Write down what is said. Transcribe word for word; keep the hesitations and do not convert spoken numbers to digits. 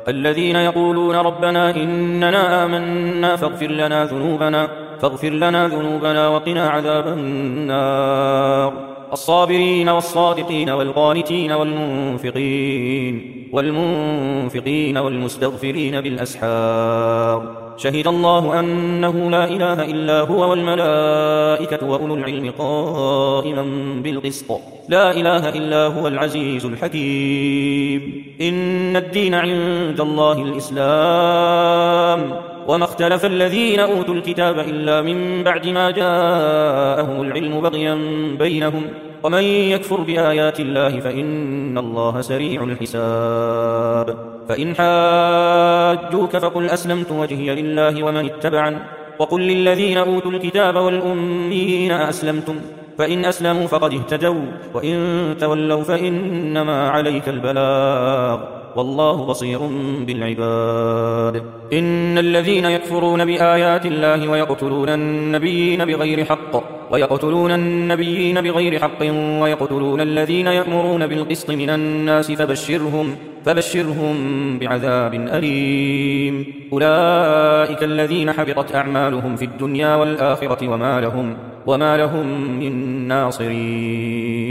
الذين يقولون ربنا إننا آمنا فاغفر لنا ذنوبنا فاغفر لنا ذنوبنا وقنا عذاب النار الصابرين والصادقين والقانتين والمنفقين والمنفقين والمستغفرين بالأسحار شهد الله أنه لا إله إلا هو والملائكة وأولو العلم قائما بالقسط لا إله إلا هو العزيز الحكيم إن الدين عند الله الإسلام وما اختلف الذين أوتوا الكتاب إلا من بعد ما جاءهم العلم بغيا بينهم ومن يكفر بآيات الله فإن الله سريع الحساب فإن حاجوك فقل أسلمت وجهي لله ومن اتبعني وقل للذين أوتوا الكتاب والأميين أسلمتم فإن أسلموا فقد اهتدوا وإن تولوا فإنما عليك البلاغ والله بصير بالعباد إن الذين يكفرون بآيات الله ويقتلون النبيين بغير حق ويقتلون النبيين بغير حق ويقتلون الذين يأمرون بالقسط من الناس فبشرهم فبشرهم بعذاب أليم أولئك الذين حبطت أعمالهم في الدنيا والآخرة وما لهم وما لهم من ناصرين